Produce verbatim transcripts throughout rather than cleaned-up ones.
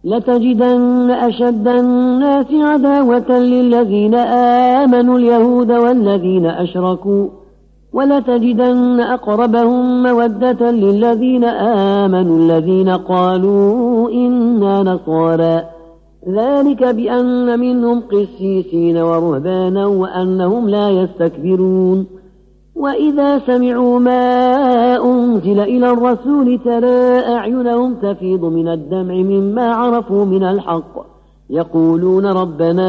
لتجدن أشد الناس عداوة للذين آمنوا اليهود والذين أشركوا ولتجدن أقربهم مودة للذين آمنوا الذين قالوا إنا نصارى ذلك بأن منهم قسيسين ورهبانا وأنهم لا يستكبرون وإذا سمعوا ما أنزل إلى الرسول ترى أعينهم تفيض من الدمع مما عرفوا من الحق يقولون ربنا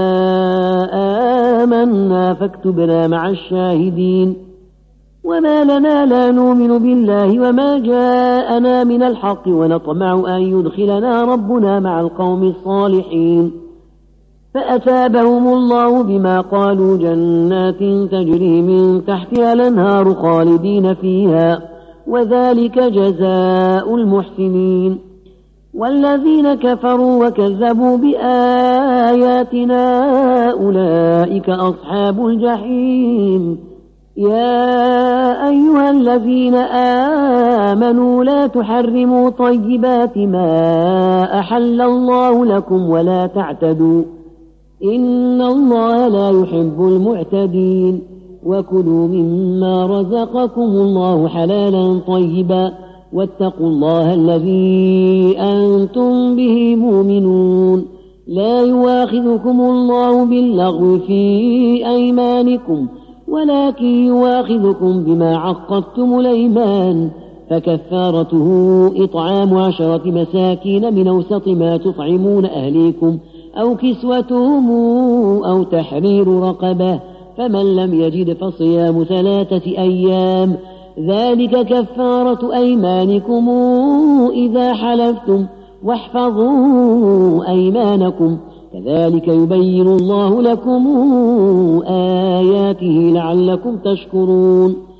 آمنا فاكتبنا مع الشاهدين وما لنا لا نؤمن بالله وما جاءنا من الحق ونطمع أن يدخلنا ربنا مع القوم الصالحين فأثابهم الله بما قالوا جنات تجري من تحتها الأنهار خالدين فيها وذلك جزاء المحسنين والذين كفروا وكذبوا بآياتنا أولئك أصحاب الجحيم يا أيها الذين آمنوا لا تحرموا طيبات ما أحل الله لكم ولا تعتدوا إن الله لا يحب المعتدين وكلوا مما رزقكم الله حلالا طيبا واتقوا الله الذي أنتم به مؤمنون لا يواخذكم الله باللغو في أيمانكم ولكن يواخذكم بما عقدتم الأيمان فكفارته إطعام عشرة مساكين من أوسط ما تطعمون أهليكم أو كسوتهم أو تحرير رقبة فمن لم يجد فصيام ثلاثة أيام ذلك كفارة أيمانكم إذا حلفتم واحفظوا أيمانكم كذلك يبين الله لكم آياته لعلكم تشكرون